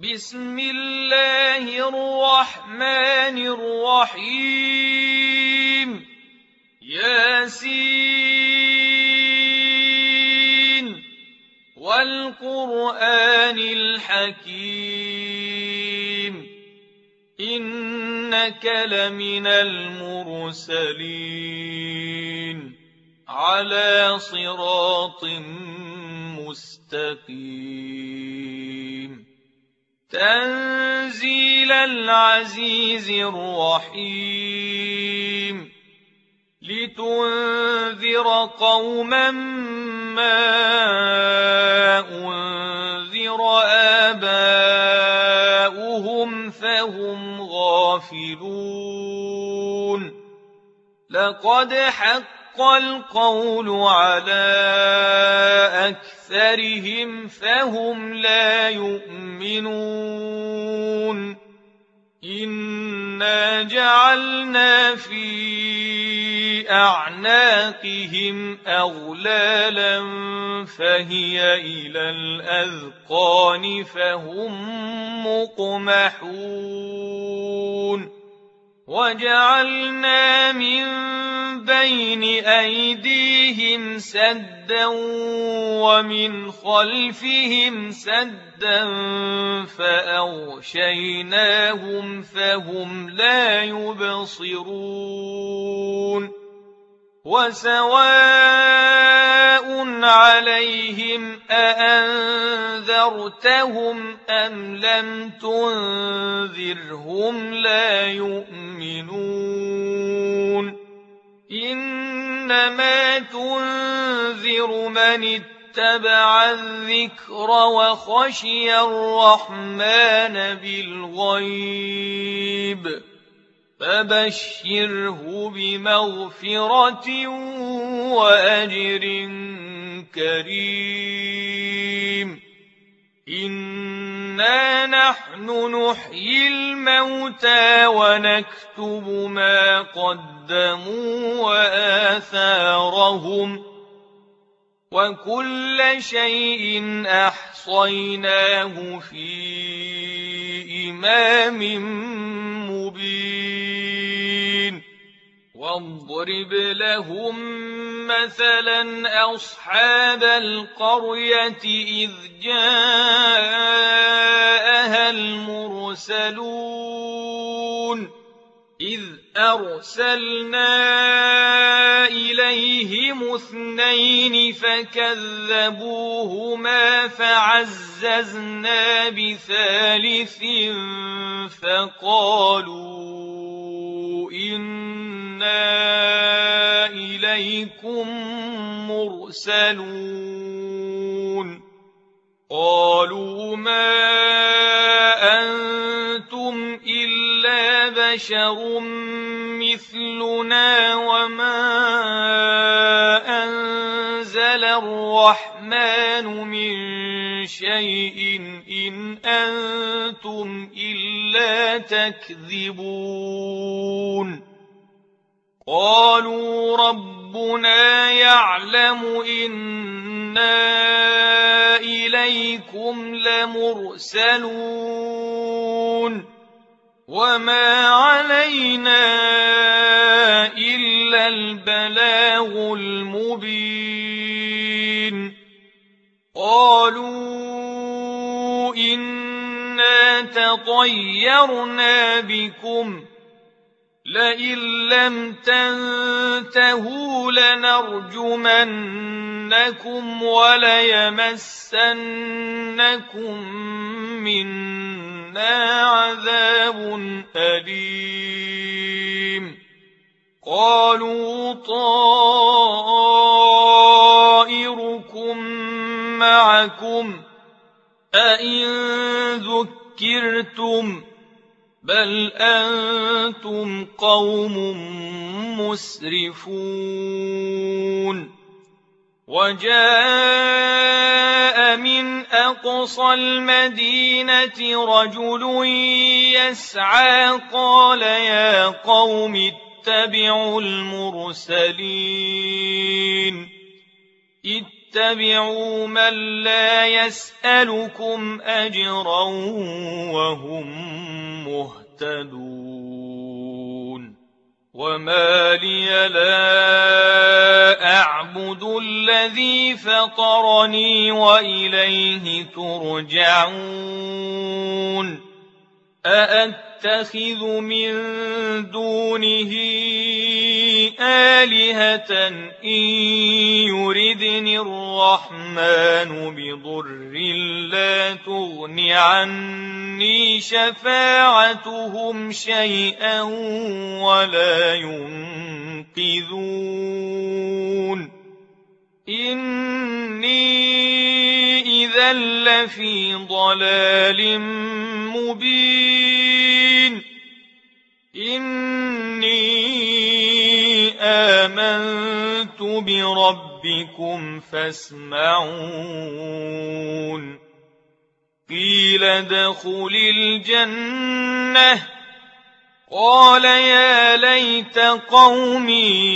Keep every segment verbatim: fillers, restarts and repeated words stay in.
بسم الله الرحمن الرحيم ياسين والقرآن الحكيم إنك لمن المرسلين على صراط مستقيم تنزيل العزيز الرحيم لتنذر قوما ما أنذر آباؤهم فهم غافلون لقد حق القول على أكثرهم فهم لا يؤمنون إنا جعلنا في أعناقهم أغلالا فهي إلى الأذقان فهم مقمحون وجعلنا من بين أيديهم سدا ومن خلفهم سدا فأغشيناهم فهم لا يبصرون وسواء عليهم أأنذرتهم أم لم تنذرهم لا يؤمنون إنما تنذر من اتبع الذكر وخشي الرحمن بالغيب فبشره بمغفرة وأجر كريم إنا نحن نحيي الموتى ونكتب ما قدموا وآثارهم وكل شيء أحصيناه في إمام مبين واضرب لهم مثلا أصحاب القرية إذ جاءها المرسلون إذ أرسلنا إليهم اثنين فكذبوهما فعززنا بثالث فقالوا إنا إليكم مرسلون قالوا ما أنتم إلا بشر مثلنا وما أنزل الرحمن من شيء إن أنتم إلا تكذبون قالوا ربنا يعلم إنا إليكم لمرسلون وما علينا إلا البلاغ المبين قالوا إنا تطيرنا بكم لئن لم تنتهوا لنرجمنكم وليمسنكم منا عذاب أليم قالوا طائركم معكم أئن ذكرتم بل أنتم قوم مسرفون وجاء من أقصى المدينة رجل يسعى قال يا قوم اتبعوا المرسلين اتبعوا من لا يسألكم أجرا وهم مهتدون وما لي لا أعبد الذي فطرني وإليه ترجعون أأتخذ من دونه آلهة إن يردني الرحمن بضر لا تغن عني شفاعتهم شيئا ولا ينقذون إني إذا لفي ضلال مبين إني آمنت بربكم فاسمعون قيل ادخل الجنة قال يا ليت قومي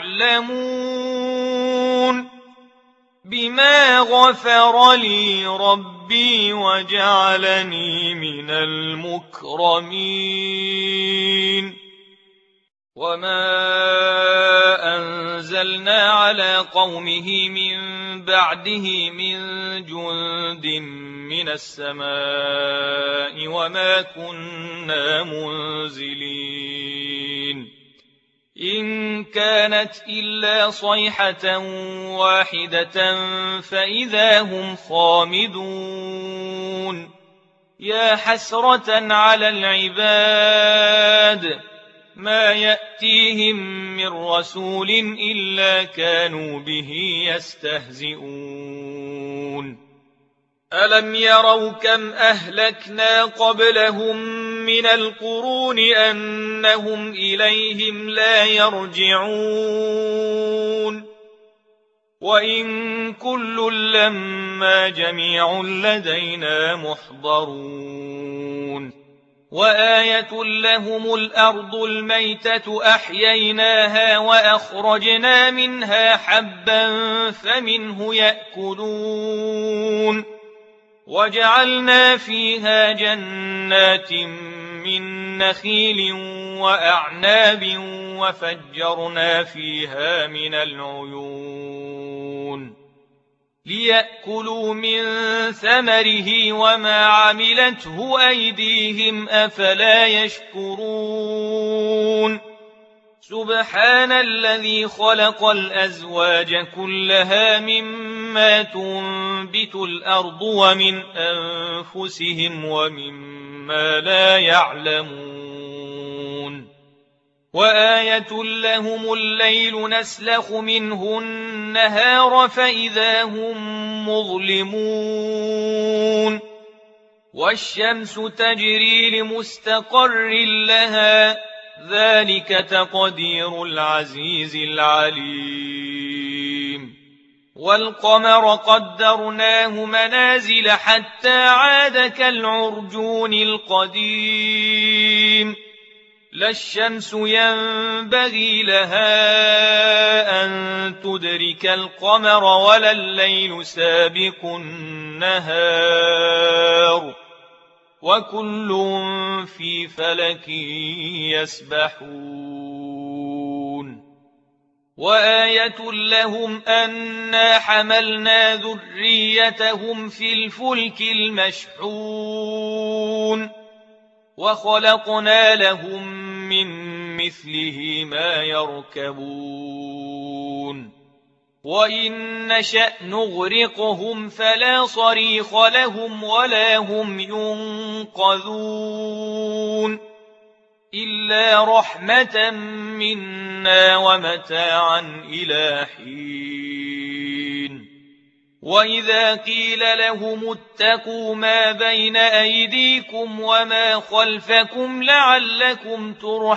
يعلمون بما غفر لي ربي وجعلني من المكرمين وما أنزلنا على قومه من بعده من جند من السماء وما كنا منزلين إن كانت إلا صيحة واحدة فإذا هم خامدون يا حسرة على العباد ما يأتيهم من رسول إلا كانوا به يستهزئون ألم يروا كم أهلكنا قبلهم من القرون أنهم إليهم لا يرجعون وإن كل لما جميع لدينا محضرون وآية لهم الأرض الميتة أحييناها وأخرجنا منها حبا فمنه يأكلون وجعلنا فيها جنات من نخيل وأعناب وفجرنا فيها من العيون ليأكلوا من ثمره وما عملته أيديهم أفلا يشكرون سبحان الذي خلق الأزواج كلها مما تنبت الأرض ومن أنفسهم ومما لا يعلمون وآية لهم الليل نسلخ منه النهار فإذا هم مظلمون والشمس تجري لمستقر لها ذلك تقدير العزيز العليم والقمر قدرناه منازل حتى عاد كالعرجون القديم لا الشمس ينبغي لها أن تدرك القمر ولا الليل سابق النهار وكل في فلك يسبحون وآية لهم أنا حملنا ذريتهم في الفلك المشحون وخلقنا لهم من مثله ما يركبون وإن نشأ نغرقهم فلا صريخ لهم ولا هم ينقذون إلا رحمة منا ومتاعا إلى حين وإذا قيل لهم اتقوا ما بين أيديكم وما خلفكم لعلكم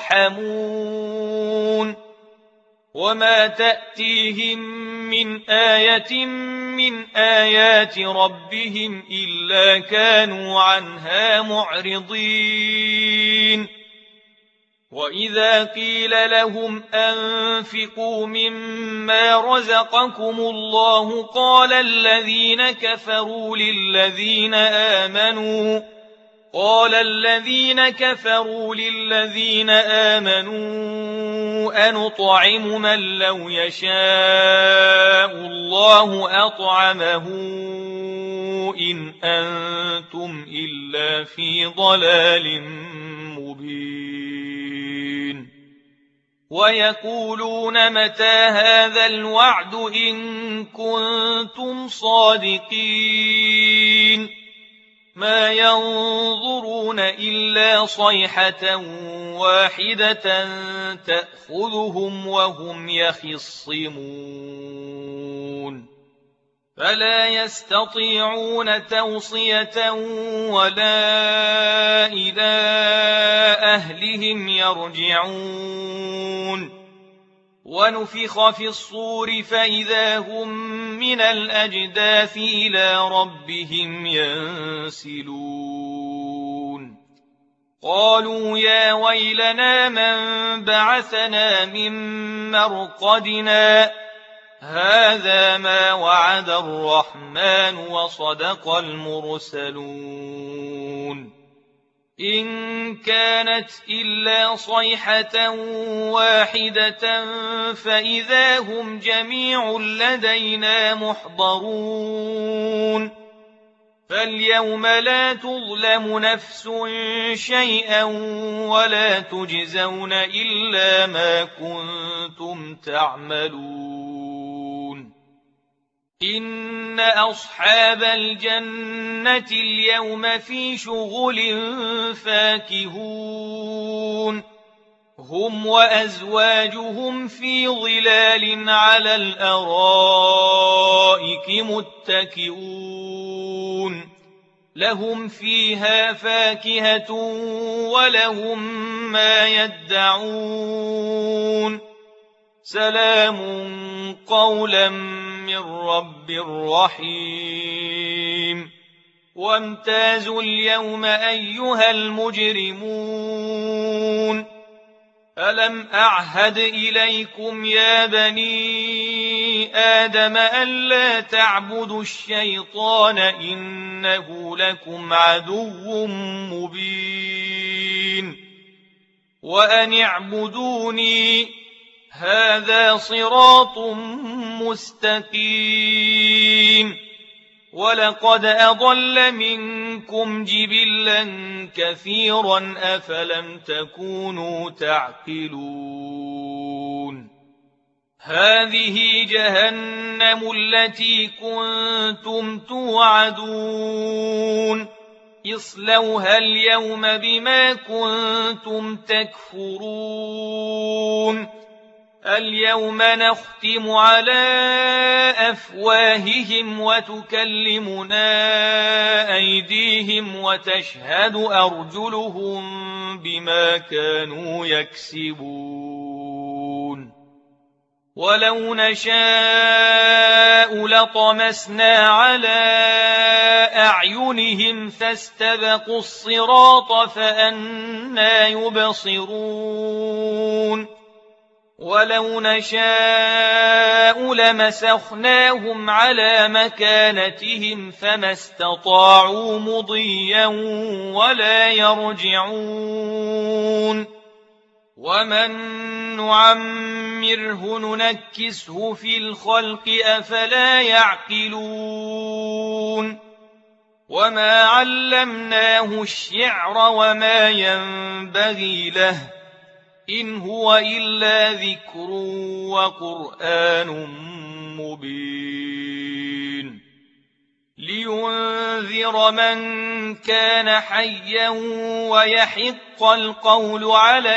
ترحمون وما تأتيهم من آية من آيات ربهم إلا كانوا عنها معرضين وإذا قيل لهم أنفقوا مما رزقكم الله قال الذين كفروا للذين آمنوا قال الذين كفروا للذين آمنوا أنطعم من لو يشاء الله أطعمه إن أنتم إلا في ضلال مبين ويقولون متى هذا الوعد إن كنتم صادقين ما ينظرون إلا صيحة واحدة تأخذهم وهم يخصمون فلا يستطيعون توصية ولا إلى أهلهم يرجعون ونفخ في الصور فإذا هم من الأجداث إلى ربهم ينسلون قالوا يا ويلنا من بعثنا من مرقدنا هذا ما وعد الرحمن وصدق المرسلون إن كانت إلا صيحة واحدة فإذا هم جميع لدينا محضرون فاليوم لا تظلم نفس شيئا ولا تجزون إلا ما كنتم تعملون إن أصحاب الجنة اليوم في شغل فاكهون هم وأزواجهم في ظلال على الأرائك متكئون لهم فيها فاكهة ولهم ما يدعون سلام قولا من رب رحيم وامتازوا اليوم أيها المجرمون ألم أعهد إليكم يا بني آدم ألا تعبدوا الشيطان إنه لكم عدو مبين وأن اعبدوني هذا صراط مستقيم ولقد أضل منكم جبلا كثيرا أفلم تكونوا تعقلون هذه جهنم التي كنتم توعدون اصلوها اليوم بما كنتم تكفرون اليوم نختم على أفواههم وتكلمنا أيديهم وتشهد أرجلهم بما كانوا يكسبون ولو نشاء لطمسنا على أعينهم فاستبقوا الصراط فأنى يبصرون ولو نشاء لمسخناهم على مكانتهم فما استطاعوا مضيا ولا يرجعون ومن نعمره ننكسه في الخلق أفلا يعقلون وما علمناه الشعر وما ينبغي له إن هو إلا ذكر وقرآن مبين لينذر من كان حيا ويحق القول على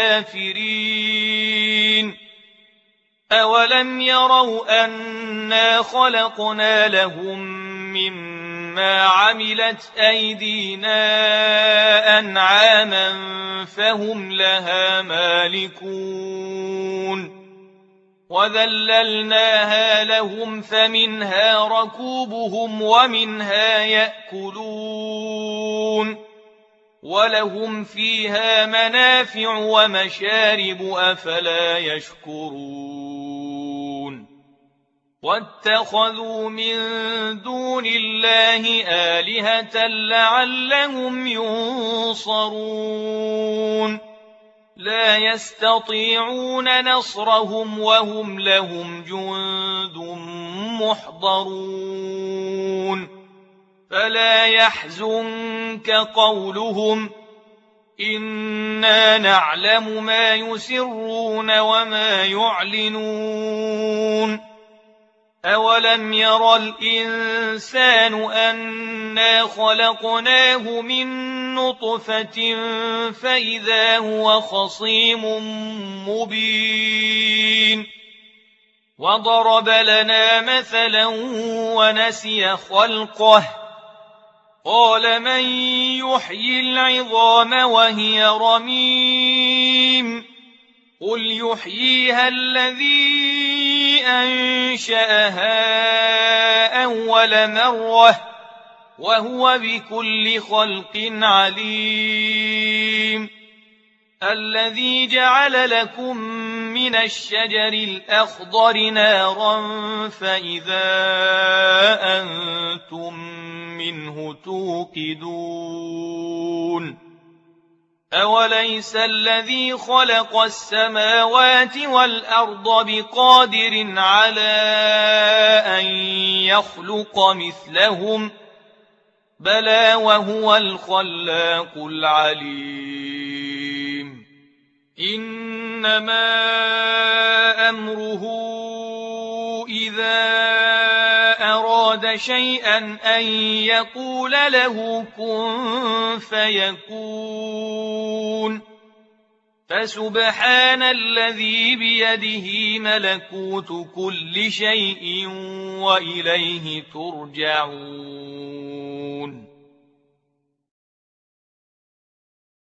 الكافرين أولم يروا أنا خلقنا لهم مما عملت أيدينا أنعاما فهم لها مالكون وذللناها لهم فمنها ركوبهم ومنها يأكلون ولهم فيها منافع ومشارب أفلا يشكرون واتخذوا من دون الله آلهة لعلهم ينصرون لا يستطيعون نصرهم وهم لهم جند محضرون فلا يحزنك قولهم إنا نعلم ما يسرون وما يعلنون أولم ير الإنسان أنا خلقناه من نطفة فإذا هو خصيم مبين وضرب لنا مثلا ونسي خلقه قال من يحيي العظام وهي رميم قل يحييها الذي أنشأها أول مرة وهو بكل خلق عليم الذي جعل لكم من الشجر الأخضر نارا فإذا أنتم منه توقدون أوليس الذي خلق السماوات والأرض بقادر على أن يخلق مثلهم بلى وهو الخلاق العليم إنما أمره إذا أراد شيئا أن يقول له كن فيكون فسبحان الذي بيده ملكوت كل شيء وإليه ترجعون